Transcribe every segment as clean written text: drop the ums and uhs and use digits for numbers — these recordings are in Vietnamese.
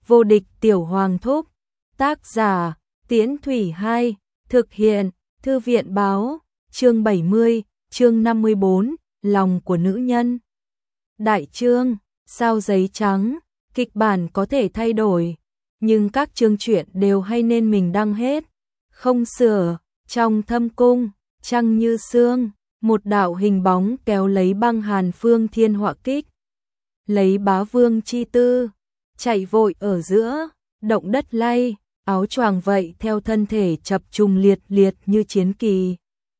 Vô địch tiểu hoàng thúc. Tác giả, Tiễn Thủy 2, thực hiện, Thư viện báo, chương 70, chương 54, lòng của nữ nhân. Đại chương, sao giấy trắng, kịch bản có thể thay đổi, nhưng các chương truyện đều hay nên mình đăng hết. Không sửa, trong thâm cung, trăng như sương, một đạo hình bóng kéo lấy băng hàn phương thiên họa kích. Lấy bá vương chi tư, chạy vội ở giữa, động đất lay, áo choàng vậy theo thân thể chập trùng liệt liệt như chiến kỳ.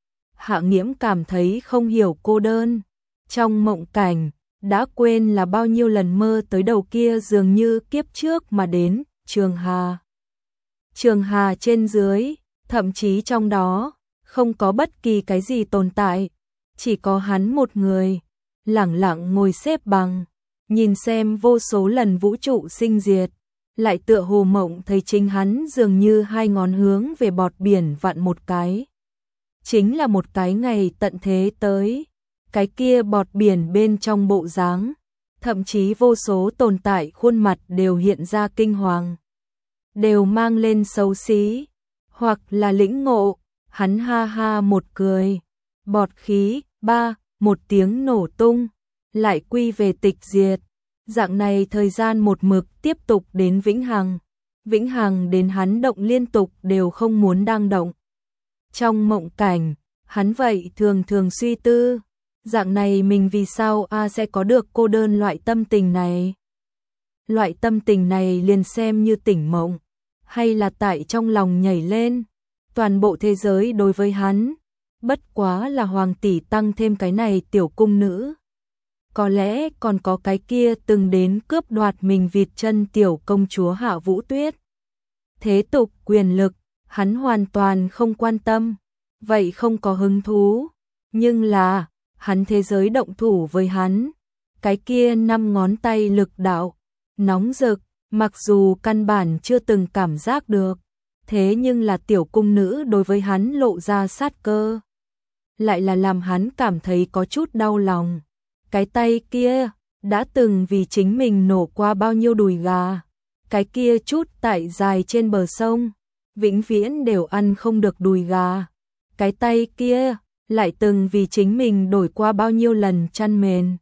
Hạ Nghiễm cảm thấy không hiểu cô đơn. Trong mộng cảnh, đã quên là bao nhiêu lần mơ tới đầu kia dường như kiếp trước mà đến, Trường Hà. Trường Hà trên dưới, thậm chí trong đó, không có bất kỳ cái gì tồn tại, chỉ có hắn một người, lẳng lặng ngồi xếp bằng, nhìn xem vô số lần vũ trụ sinh diệt, lại tựa hồ mộng thấy chính hắn dường như hai ngón hướng về bọt biển vặn một cái. Chính là một cái ngày tận thế tới, cái kia bọt biển bên trong bộ dáng, thậm chí vô số tồn tại khuôn mặt đều hiện ra kinh hoàng, đều mang lên xấu xí, hoặc là lĩnh ngộ, hắn ha ha một cười, bọt khí, một tiếng nổ tung, lại quy về tịch diệt. Dạng này thời gian một mực tiếp tục đến vĩnh hằng đến hắn động liên tục đều không muốn đang động. Trong mộng cảnh, hắn vậy thường thường suy tư, dạng này mình vì sao sẽ có được cô đơn loại tâm tình này. Loại tâm tình này liền xem như tỉnh mộng, hay là tại trong lòng nhảy lên, toàn bộ thế giới đối với hắn, bất quá là hoàng tỷ tăng thêm cái này tiểu cung nữ. Có lẽ còn có cái kia từng đến cướp đoạt mình vịt chân tiểu công chúa Hạ Vũ Tuyết. Thế tục quyền lực, hắn hoàn toàn không quan tâm, vậy không có hứng thú, nhưng là, hắn thế giới động thủ với hắn, cái kia 5 ngón tay lực đạo, nóng rực, mặc dù căn bản chưa từng cảm giác được, thế nhưng là tiểu cung nữ đối với hắn lộ ra sát cơ, lại là làm hắn cảm thấy có chút đau lòng. Cái tay kia, đã từng vì chính mình nổ qua bao nhiêu đùi gà, cái kia chút tại dài trên bờ sông, vĩnh viễn đều ăn không được đùi gà. Cái tay kia, lại từng vì chính mình đổi qua bao nhiêu lần chăn mền.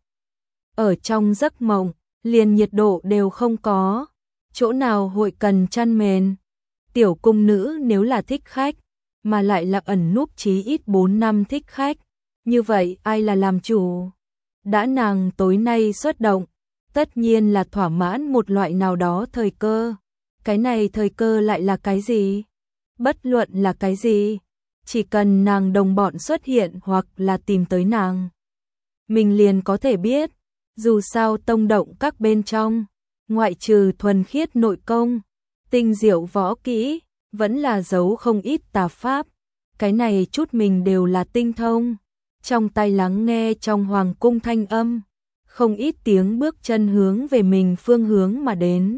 Ở trong giấc mộng, liền nhiệt độ đều không có, chỗ nào hội cần chăn mền. Tiểu cung nữ nếu là thích khách, mà lại là ẩn núp chí ít 4 năm thích khách, như vậy ai là làm chủ? Đã nàng tối nay xuất động, tất nhiên là thỏa mãn một loại nào đó thời cơ. Cái này thời cơ lại là cái gì? Bất luận là cái gì, chỉ cần nàng đồng bọn xuất hiện hoặc là tìm tới nàng, mình liền có thể biết. Dù sao tông động các bên trong, ngoại trừ thuần khiết nội công, tinh diệu võ kỹ, vẫn là giấu không ít tà pháp. Cái này chút mình đều là tinh thông. Trong tai lắng nghe trong hoàng cung thanh âm, không ít tiếng bước chân hướng về mình phương hướng mà đến.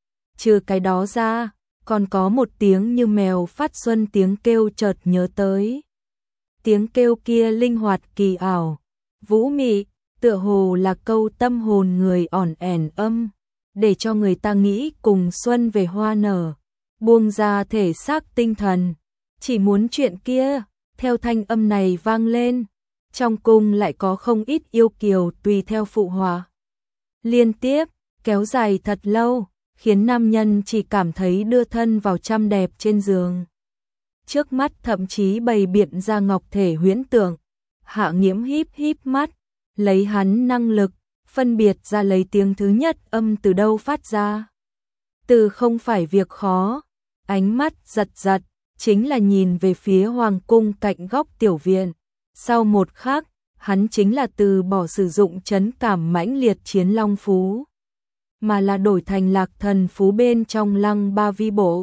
Trừ cái đó ra, còn có một tiếng như mèo phát xuân tiếng kêu chợt nhớ tới. Tiếng kêu kia linh hoạt kỳ ảo, vũ mị, tựa hồ là câu tâm hồn người ỏn ẻn âm, để cho người ta nghĩ cùng xuân về hoa nở, buông ra thể xác tinh thần, chỉ muốn chuyện kia. Theo thanh âm này vang lên, trong cung lại có không ít yêu kiều tùy theo phụ họa. Liên tiếp, kéo dài thật lâu, khiến nam nhân chỉ cảm thấy đưa thân vào trăm đẹp trên giường. Trước mắt thậm chí bày biện ra ngọc thể huyễn tượng. Hạ Nghiễm híp híp mắt, lấy hắn năng lực, phân biệt ra lấy tiếng thứ nhất âm từ đâu phát ra. Từ không phải việc khó, ánh mắt giật giật, chính là nhìn về phía hoàng cung cạnh góc tiểu viện. Sau một khắc, hắn chính là từ bỏ sử dụng trấn cảm mãnh liệt chiến long phú, mà là đổi thành lạc thần phú bên trong lăng ba vi bộ.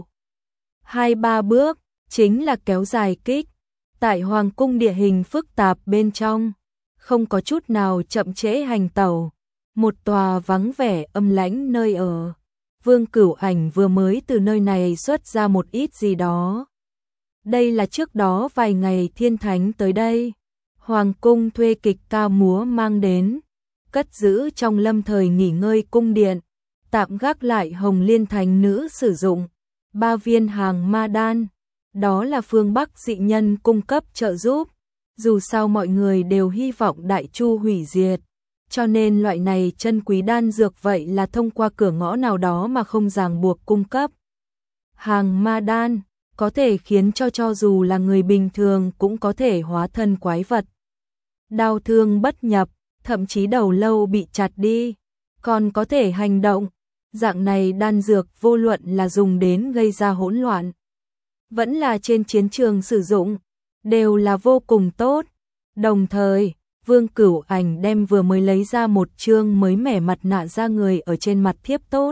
2-3 bước, chính là kéo dài kích. Tại hoàng cung địa hình phức tạp bên trong, không có chút nào chậm trễ hành tẩu. Một tòa vắng vẻ âm lãnh nơi ở. Vương Cửu Ảnh vừa mới từ nơi này xuất ra một ít gì đó. Đây là trước đó vài ngày thiên thánh tới đây, hoàng cung thuê kịch ca múa mang đến, cất giữ trong lâm thời nghỉ ngơi cung điện, tạm gác lại Hồng Liên Thánh Nữ sử dụng 3 viên hàng ma đan, đó là phương Bắc dị nhân cung cấp trợ giúp. Dù sao mọi người đều hy vọng Đại Chu hủy diệt, cho nên loại này chân quý đan dược vậy là thông qua cửa ngõ nào đó mà không ràng buộc cung cấp. Hàng ma đan có thể khiến cho dù là người bình thường cũng có thể hóa thân quái vật. Đau thương bất nhập, thậm chí đầu lâu bị chặt đi, còn có thể hành động. Dạng này đan dược vô luận là dùng đến gây ra hỗn loạn, vẫn là trên chiến trường sử dụng, đều là vô cùng tốt. Đồng thời, Vương Cửu Ảnh đem vừa mới lấy ra một chương mới mẻ mặt nạ da người ở trên mặt thiếp tốt.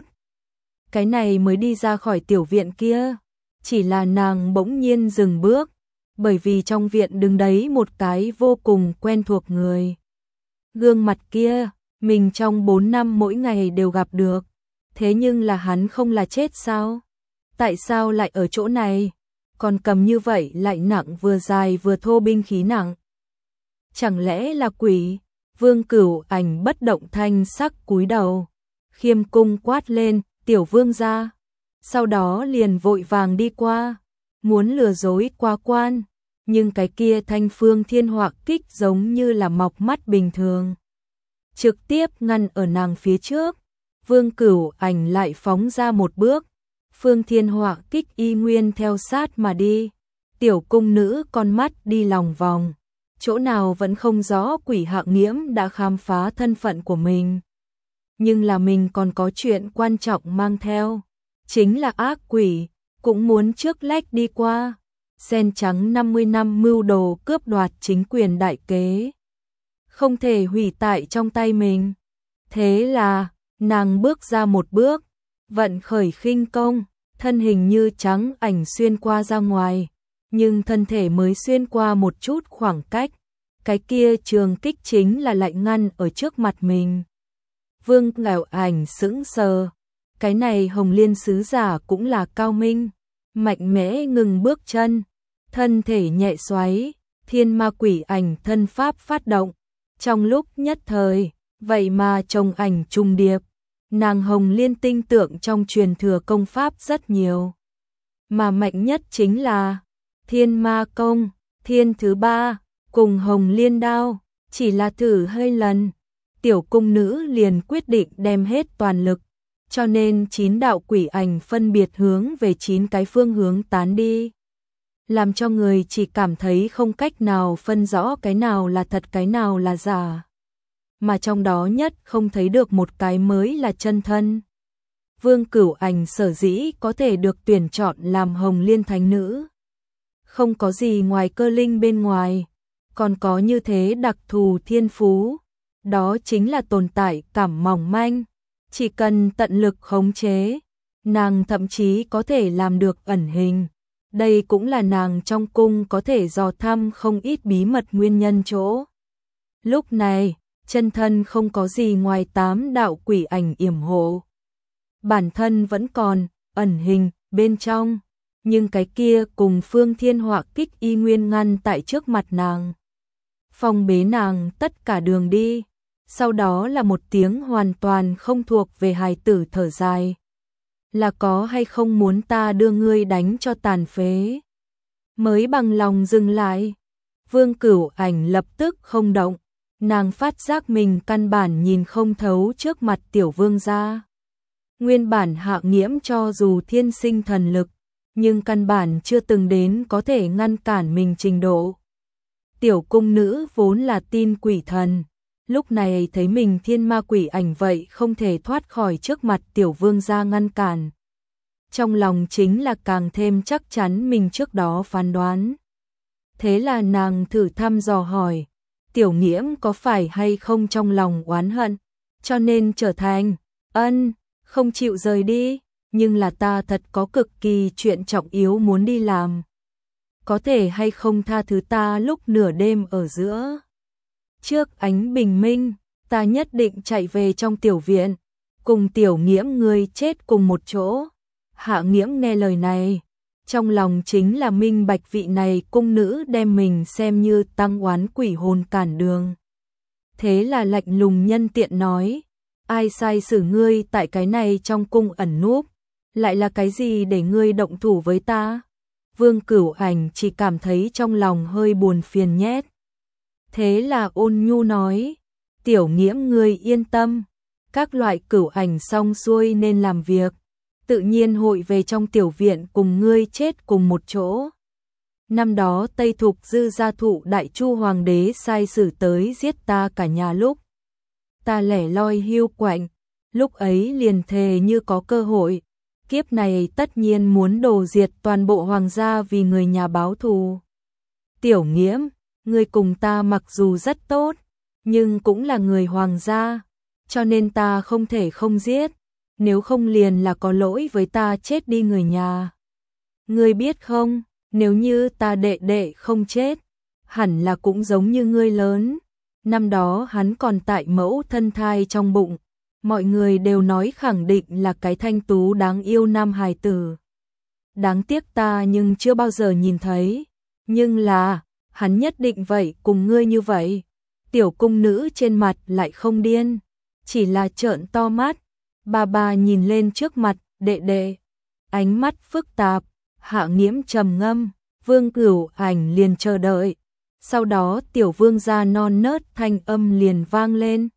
Cái này mới đi ra khỏi tiểu viện kia, chỉ là nàng bỗng nhiên dừng bước, bởi vì trong viện đứng đấy một cái vô cùng quen thuộc người. Gương mặt kia, mình trong 4 năm mỗi ngày đều gặp được, thế nhưng là hắn không là chết sao? Tại sao lại ở chỗ này? Còn cầm như vậy lại nặng vừa dài vừa thô binh khí nặng. Chẳng lẽ là quỷ? Vương Cửu Ảnh bất động thanh sắc cúi đầu, khiêm cung quát lên, tiểu vương gia. Sau đó liền vội vàng đi qua, muốn lừa dối qua quan, nhưng cái kia thanh phương thiên họa kích giống như là mọc mắt bình thường, trực tiếp ngăn ở nàng phía trước. Vương Cửu Ảnh lại phóng ra một bước, phương thiên họa kích y nguyên theo sát mà đi. Tiểu cung nữ con mắt đi lòng vòng, chỗ nào vẫn không rõ quỷ Hạng Nghiễm đã khám phá thân phận của mình. Nhưng là mình còn có chuyện quan trọng mang theo, chính là ác quỷ, cũng muốn trước lách đi qua. Sen trắng 50 năm mưu đồ cướp đoạt chính quyền đại kế, không thể hủy tại trong tay mình. Thế là, nàng bước ra một bước, vận khởi khinh công, thân hình như trắng ảnh xuyên qua ra ngoài, nhưng thân thể mới xuyên qua một chút khoảng cách, cái kia trường kích chính là lại ngăn ở trước mặt mình. Vương Cửu Ảnh sững sờ, cái này Hồng Liên sứ giả cũng là cao minh, mạnh mẽ ngừng bước chân, thân thể nhẹ xoáy, thiên ma quỷ ảnh thân pháp phát động. Trong lúc nhất thời, vậy mà chồng ảnh trùng điệp, nàng Hồng Liên tinh tượng trong truyền thừa công pháp rất nhiều, mà mạnh nhất chính là Thiên Ma Công, thiên thứ 3, cùng Hồng Liên đao. Chỉ là thử hơi lần, tiểu cung nữ liền quyết định đem hết toàn lực, cho nên 9 đạo quỷ ảnh phân biệt hướng về 9 cái phương hướng tán đi, làm cho người chỉ cảm thấy không cách nào phân rõ cái nào là thật cái nào là giả, mà trong đó nhất không thấy được một cái mới là chân thân. Vương Cửu Ảnh sở dĩ có thể được tuyển chọn làm Hồng Liên Thánh Nữ, không có gì ngoài cơ linh bên ngoài, còn có như thế đặc thù thiên phú, đó chính là tồn tại cảm mỏng manh, chỉ cần tận lực khống chế, nàng thậm chí có thể làm được ẩn hình. Đây cũng là nàng trong cung có thể dò thăm không ít bí mật nguyên nhân chỗ. Lúc này, chân thân không có gì ngoài 8 đạo quỷ ảnh yểm hộ, bản thân vẫn còn ẩn hình bên trong, nhưng cái kia cùng phương thiên họa kích y nguyên ngăn tại trước mặt nàng, phong bế nàng tất cả đường đi. Sau đó là một tiếng hoàn toàn không thuộc về hài tử thở dài. Là có hay không muốn ta đưa ngươi đánh cho tàn phế? Mới bằng lòng dừng lại. Vương Cửu Ảnh lập tức không động, nàng phát giác mình căn bản nhìn không thấu trước mặt tiểu vương gia. Nguyên bản Hạng Nghiễm cho dù thiên sinh thần lực, nhưng căn bản chưa từng đến có thể ngăn cản mình trình độ. Tiểu cung nữ vốn là tin quỷ thần, lúc này thấy mình thiên ma quỷ ảnh vậy không thể thoát khỏi trước mặt tiểu vương gia ngăn cản. Trong lòng chính là càng thêm chắc chắn mình trước đó phán đoán. Thế là nàng thử thăm dò hỏi, tiểu Nghiễm có phải hay không trong lòng oán hận, cho nên trở thành không chịu rời đi, nhưng là ta thật có cực kỳ chuyện trọng yếu muốn đi làm. Có thể hay không tha thứ ta lúc nửa đêm ở giữa? Trước ánh bình minh, ta nhất định chạy về trong tiểu viện, cùng tiểu Nghiễm ngươi chết cùng một chỗ. Hạ Nghiễm nghe lời này, trong lòng chính là minh bạch vị này cung nữ đem mình xem như tăng oán quỷ hồn cản đường. Thế là lạnh lùng nhân tiện nói, ai sai xử ngươi tại cái này trong cung ẩn núp, lại là cái gì để ngươi động thủ với ta? Vương Cửu Ảnh chỉ cảm thấy trong lòng hơi buồn phiền nhét. Thế là ôn nhu nói, Tiểu Nghiễm ngươi yên tâm, các loại Cửu Ảnh xong xuôi nên làm việc, tự nhiên hội về trong tiểu viện cùng ngươi chết cùng một chỗ. Năm đó Tây Thục Dư gia thụ Đại Chu Hoàng đế sai sử tới giết ta cả nhà lúc ta lẻ loi hiu quạnh, lúc ấy liền thề như có cơ hội, kiếp này tất nhiên muốn đổ diệt toàn bộ hoàng gia vì người nhà báo thù. Tiểu Nghiễm, ngươi cùng ta mặc dù rất tốt, nhưng cũng là người hoàng gia, cho nên ta không thể không giết, nếu không liền là có lỗi với ta chết đi người nhà. Ngươi biết không, nếu như ta đệ đệ không chết, hẳn là cũng giống như ngươi lớn. Năm đó hắn còn tại mẫu thân thai trong bụng, mọi người đều nói khẳng định là cái thanh tú đáng yêu nam hài tử. Đáng tiếc ta nhưng chưa bao giờ nhìn thấy, nhưng là, hắn nhất định vậy cùng ngươi như vậy. Tiểu cung nữ trên mặt lại không điên, chỉ là trợn to mắt, bà nhìn lên trước mặt, đệ đệ, ánh mắt phức tạp, Hạ Nghiễm trầm ngâm, Vương Cửu Ảnh liền chờ đợi. Sau đó tiểu vương gia non nớt thanh âm liền vang lên.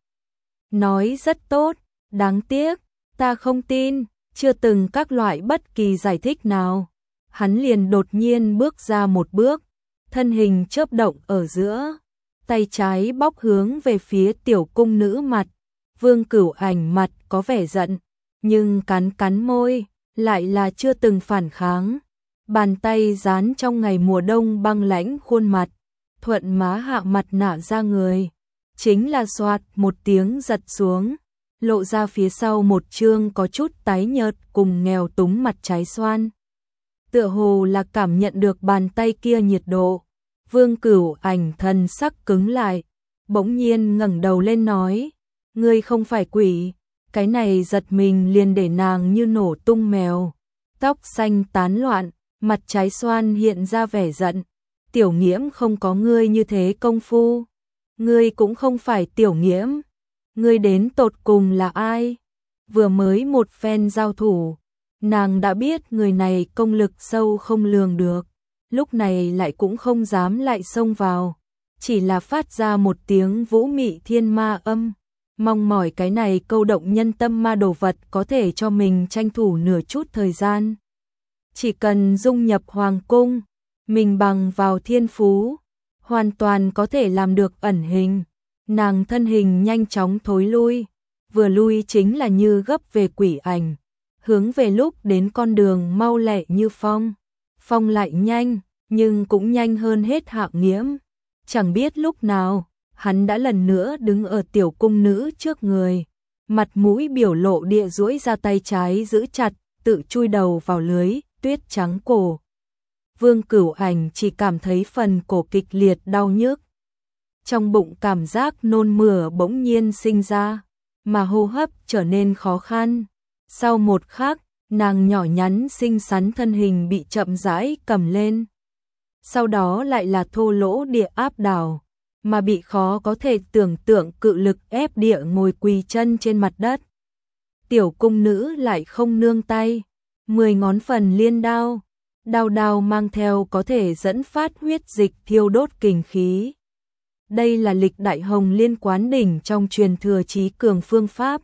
Nói rất tốt, đáng tiếc, ta không tin, chưa từng các loại bất kỳ giải thích nào. Hắn liền đột nhiên bước ra một bước, thân hình chớp động ở giữa, tay trái bóc hướng về phía tiểu cung nữ mặt. Vương Cửu Ảnh mặt có vẻ giận, nhưng cắn môi, lại là chưa từng phản kháng. Bàn tay dán trong ngày mùa đông băng lãnh khuôn mặt, thuận má hạ mặt nạ ra người, chính là xoạt một tiếng giật xuống, lộ ra phía sau một trương có chút tái nhợt cùng nghèo túng mặt trái xoan. Tựa hồ là cảm nhận được bàn tay kia nhiệt độ, Vương Cửu Ảnh thần sắc cứng lại, bỗng nhiên ngẩng đầu lên nói, ngươi không phải quỷ. Cái này giật mình liền để nàng như nổ tung mèo, tóc xanh tán loạn, mặt trái xoan hiện ra vẻ giận. Tiểu Nghiễm không có ngươi như thế công phu, ngươi cũng không phải Tiểu Nghiễm, ngươi đến tột cùng là ai? Vừa mới một phen giao thủ, nàng đã biết người này công lực sâu không lường được, lúc này lại cũng không dám lại xông vào, chỉ là phát ra một tiếng vũ mị thiên ma âm, mong mỏi cái này câu động nhân tâm ma đồ vật có thể cho mình tranh thủ nửa chút thời gian. Chỉ cần dung nhập hoàng cung, mình bằng vào thiên phú, hoàn toàn có thể làm được ẩn hình. Nàng thân hình nhanh chóng thối lui, vừa lui chính là như gấp về quỷ ảnh, hướng về lúc đến con đường mau lẹ như phong. Phong lại nhanh, nhưng cũng nhanh hơn hết Hạ Nghiễm. Chẳng biết lúc nào, hắn đã lần nữa đứng ở tiểu cung nữ trước người, mặt mũi biểu lộ địa duỗi ra tay trái giữ chặt, tự chui đầu vào lưới tuyết trắng cổ. Vương Cửu Ảnh chỉ cảm thấy phần cổ kịch liệt đau nhức. Trong bụng cảm giác nôn mửa bỗng nhiên sinh ra, mà hô hấp trở nên khó khăn. Sau một khắc, nàng nhỏ nhắn xinh xắn thân hình bị chậm rãi cầm lên. Sau đó lại là thô lỗ địa áp đảo, mà bị khó có thể tưởng tượng cự lực ép địa ngồi quỳ chân trên mặt đất. Tiểu cung nữ lại không nương tay, 10 ngón phần liên đao, đao mang theo có thể dẫn phát huyết dịch thiêu đốt kình khí. Đây là lịch đại hồng liên quán đỉnh trong truyền thừa trí cường phương pháp.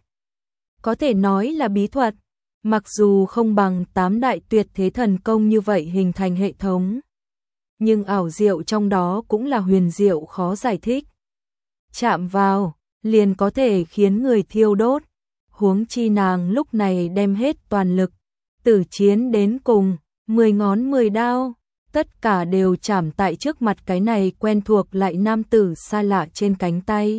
Có thể nói là bí thuật, mặc dù không bằng 8 đại tuyệt thế thần công như vậy hình thành hệ thống, nhưng ảo diệu trong đó cũng là huyền diệu khó giải thích. Chạm vào, liền có thể khiến người thiêu đốt, huống chi nàng lúc này đem hết toàn lực, tử chiến đến cùng, 10 ngón 10 đao, tất cả đều chạm tại trước mặt cái này quen thuộc lại nam tử xa lạ trên cánh tay.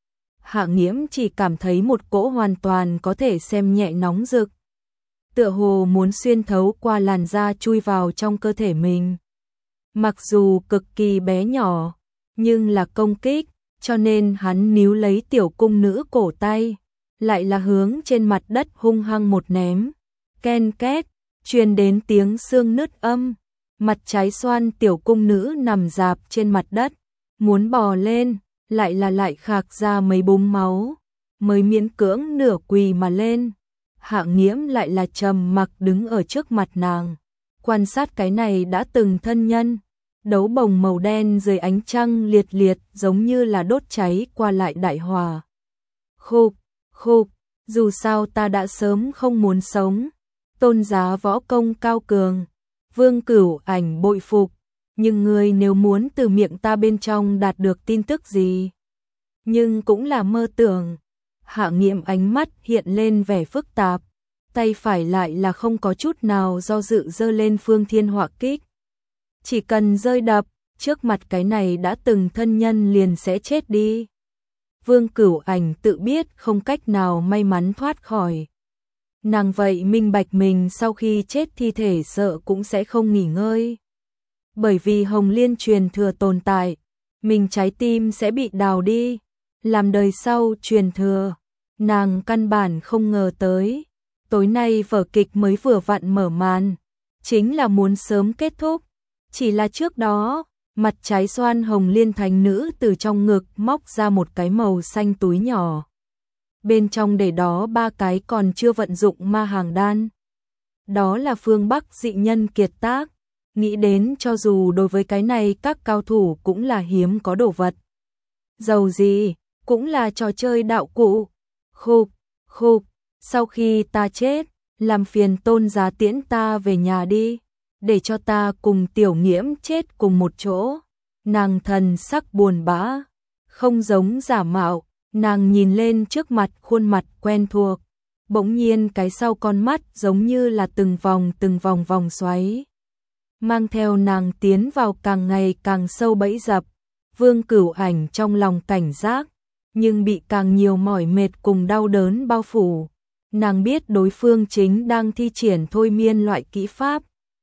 Hạ Nghiễm chỉ cảm thấy một cỗ hoàn toàn có thể xem nhẹ nóng rực, tựa hồ muốn xuyên thấu qua làn da chui vào trong cơ thể mình. Mặc dù cực kỳ bé nhỏ, nhưng là công kích, cho nên hắn níu lấy tiểu cung nữ cổ tay, lại là hướng trên mặt đất hung hăng một ném. Ken két, truyền đến tiếng xương nứt âm, mặt trái xoan tiểu cung nữ nằm rạp trên mặt đất, muốn bò lên, lại khạc ra mấy búng máu. mới miễn cưỡng nửa quỳ mà lên. Hạ Nghiễm lại là trầm mặc đứng ở trước mặt nàng, quan sát cái này đã từng thân nhân. Đấu bồng màu đen dưới ánh trăng liệt liệt giống như là đốt cháy qua lại đại hòa. Khục, khục, dù sao ta đã sớm không muốn sống. Tôn giá võ công cao cường, Vương Cửu Ảnh bội phục, nhưng ngươi nếu muốn từ miệng ta bên trong đạt được tin tức gì, nhưng cũng là mơ tưởng. Hạ Nghiễm ánh mắt hiện lên vẻ phức tạp, tay phải lại là không có chút nào do dự giơ lên Phương Thiên Họa Kích. Chỉ cần rơi đập, trước mặt cái này đã từng thân nhân liền sẽ chết đi. Vương Cửu Ảnh tự biết không cách nào may mắn thoát khỏi. Nàng vậy minh bạch mình sau khi chết thi thể sợ cũng sẽ không nghỉ ngơi. Bởi vì Hồng Liên truyền thừa tồn tại, mình trái tim sẽ bị đào đi, làm đời sau truyền thừa. Nàng căn bản không ngờ tới, tối nay vở kịch mới vừa vặn mở màn, chính là muốn sớm kết thúc. Chỉ là trước đó, mặt trái xoan Hồng Liên thánh nữ từ trong ngực móc ra một cái màu xanh túi nhỏ. Bên trong để đó 3 cái còn chưa vận dụng ma hàng đan. Đó là phương Bắc dị nhân kiệt tác, nghĩ đến cho dù đối với cái này các cao thủ cũng là hiếm có đồ vật. Dầu gì, cũng là trò chơi đạo cụ. Khục, khục, sau khi ta chết, làm phiền Tôn giá tiễn ta về nhà đi, để cho ta cùng Tiểu Nghiễm chết cùng một chỗ. Nàng thần sắc buồn bã, không giống giả mạo, nàng nhìn lên trước mặt khuôn mặt quen thuộc, bỗng nhiên cái sau con mắt giống như là từng vòng vòng xoáy, mang theo nàng tiến vào càng ngày càng sâu bẫy dập. Vương Cửu Ảnh trong lòng cảnh giác, nhưng bị càng nhiều mỏi mệt cùng đau đớn bao phủ. Nàng biết đối phương chính đang thi triển thôi miên loại kỹ pháp.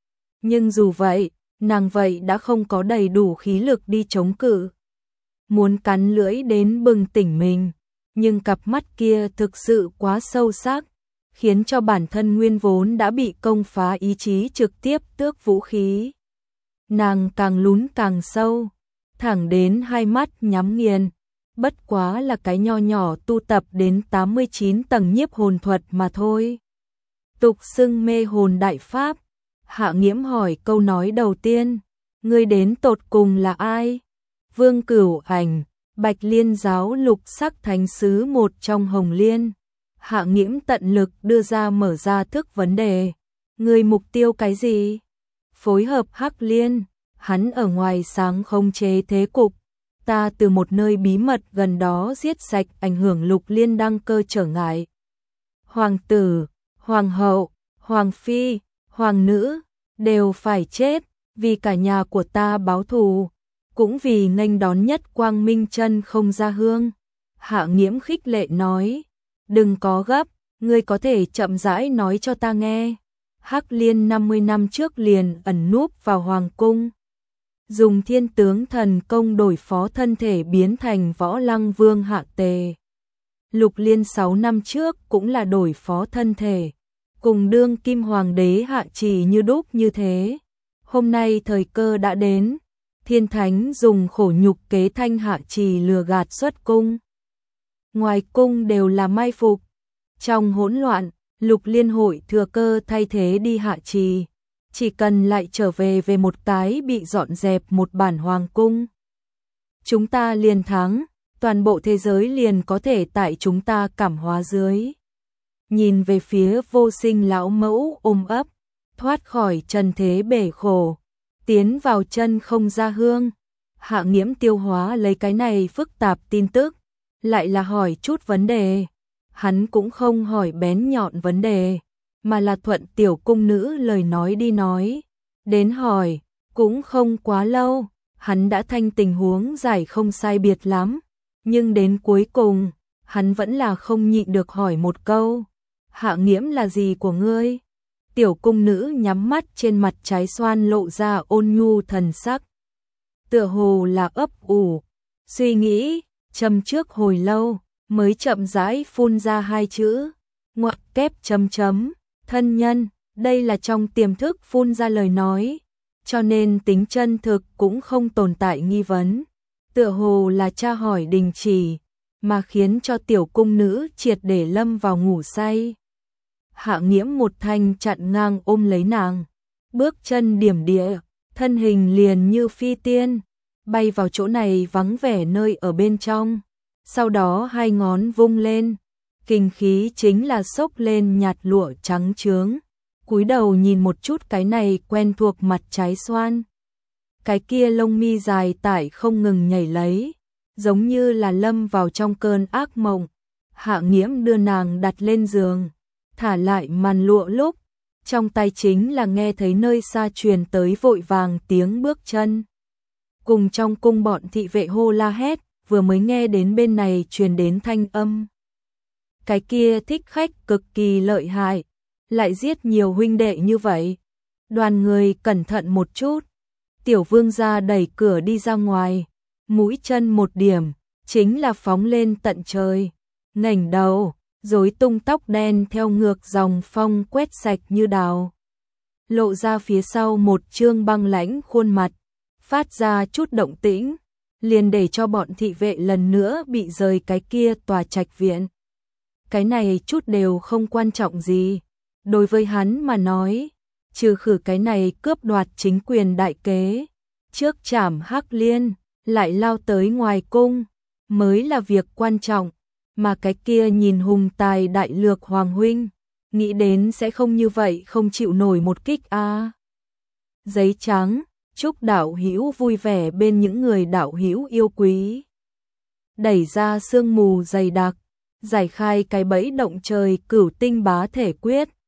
Nhưng dù vậy, nàng vậy đã không có đầy đủ khí lực đi chống cự. Muốn cắn lưỡi đến bừng tỉnh mình, nhưng cặp mắt kia thực sự quá sâu sắc, khiến cho bản thân nguyên vốn đã bị công phá ý chí trực tiếp tước vũ khí. Nàng càng lún càng sâu, thẳng đến hai mắt nhắm nghiền. Bất quá là cái nho nhỏ tu tập đến 89 tầng nhiếp hồn thuật mà thôi. Tục xưng mê hồn đại pháp. Hạ Nghiễm hỏi câu nói đầu tiên, ngươi đến tột cùng là ai? Vương Cửu Ảnh, Bạch Liên giáo lục sắc thánh sứ một trong Hồng Liên. Hạ Nghiễm tận lực đưa ra mở ra thức vấn đề, ngươi mục tiêu cái gì? Phối hợp Hắc Liên, hắn ở ngoài sáng không chế thế cục. Ta từ một nơi bí mật gần đó giết sạch ảnh hưởng Lục Liên đăng cơ trở ngại. Hoàng tử, hoàng hậu, hoàng phi, hoàng nữ đều phải chết, vì cả nhà của ta báo thù, cũng vì nghênh đón nhất quang minh chân không ra hương. Hạ Nghiễm khích lệ nói, đừng có gấp, ngươi có thể chậm rãi nói cho ta nghe. Hắc Liên 50 năm trước liền ẩn núp vào hoàng cung, dùng thiên tướng thần công đổi phó thân thể biến thành Võ Lăng Vương Hạ Tề. Lục Liên 6 năm trước cũng là đổi phó thân thể, cùng đương kim hoàng đế Hạ Trì như đúc như thế. Hôm nay thời cơ đã đến, thiên thánh dùng khổ nhục kế thanh Hạ Trì lừa gạt xuất cung. Ngoài cung đều là mai phục. Trong hỗn loạn, Lục Liên hội thừa cơ thay thế đi Hạ Trì. Chỉ cần lại trở về một cái bị dọn dẹp một bản hoàng cung, chúng ta liền thắng, toàn bộ thế giới liền có thể tại chúng ta cảm hóa dưới. Nhìn về phía Vô Sinh lão mẫu ôm ấp, thoát khỏi trần thế bể khổ, tiến vào chân không ra hương. Hạ Nghiễm tiêu hóa lấy cái này phức tạp tin tức, lại là hỏi chút vấn đề. Hắn cũng không hỏi bén nhọn vấn đề, mà là thuận tiểu cung nữ lời nói đi nói. Đến hỏi, cũng không quá lâu, hắn đã thanh tình huống giải không sai biệt lắm. Nhưng đến cuối cùng, hắn vẫn là không nhịn được hỏi một câu. Hạ Nghiễm là gì của ngươi? Tiểu cung nữ nhắm mắt trên mặt trái xoan lộ ra ôn nhu thần sắc. Tựa hồ là ấp ủ, suy nghĩ, châm trước hồi lâu, mới chậm rãi phun ra hai chữ, ngoặc kép chấm chấm. Thân nhân, đây là trong tiềm thức phun ra lời nói, cho nên tính chân thực cũng không tồn tại nghi vấn. Tựa hồ là tra hỏi đình chỉ, mà khiến cho tiểu cung nữ triệt để lâm vào ngủ say. Hạ Nghiễm một thanh chặn ngang ôm lấy nàng, bước chân điểm địa, thân hình liền như phi tiên, bay vào chỗ này vắng vẻ nơi ở bên trong. Sau đó hai ngón vung lên, kinh khí chính là xốc lên nhạt lụa trắng trướng. Cúi đầu nhìn một chút cái này quen thuộc mặt trái xoan. Cái kia lông mi dài tải không ngừng nhảy lấy, giống như là lâm vào trong cơn ác mộng. Hạ Nghiễm đưa nàng đặt lên giường, thả lại màn lụa lúc, trong tay chính là nghe thấy nơi xa truyền tới vội vàng tiếng bước chân. Cùng trong cung bọn thị vệ hô la hét, vừa mới nghe đến bên này truyền đến thanh âm. Cái kia thích khách cực kỳ lợi hại, lại giết nhiều huynh đệ như vậy. Đoàn người cẩn thận một chút. Tiểu vương gia đẩy cửa đi ra ngoài, mũi chân một điểm, chính là phóng lên tận trời. Ngẩng đầu, rối tung tóc đen theo ngược dòng phong quét sạch như đào. Lộ ra phía sau một trương băng lãnh khuôn mặt, phát ra chút động tĩnh, liền để cho bọn thị vệ lần nữa bị rời cái kia tòa trạch viện. Cái này chút đều không quan trọng gì. Đối với hắn mà nói, trừ khử cái này cướp đoạt chính quyền đại kế, trước trảm Hắc Liên, lại lao tới ngoài cung, mới là việc quan trọng, mà cái kia nhìn hùng tài đại lược hoàng huynh, nghĩ đến sẽ không như vậy không chịu nổi một kích a. Giấy trắng, chúc đạo hữu vui vẻ bên những người đạo hữu yêu quý. Đẩy ra sương mù dày đặc, giải khai cái bẫy động trời cửu tinh bá thể quyết.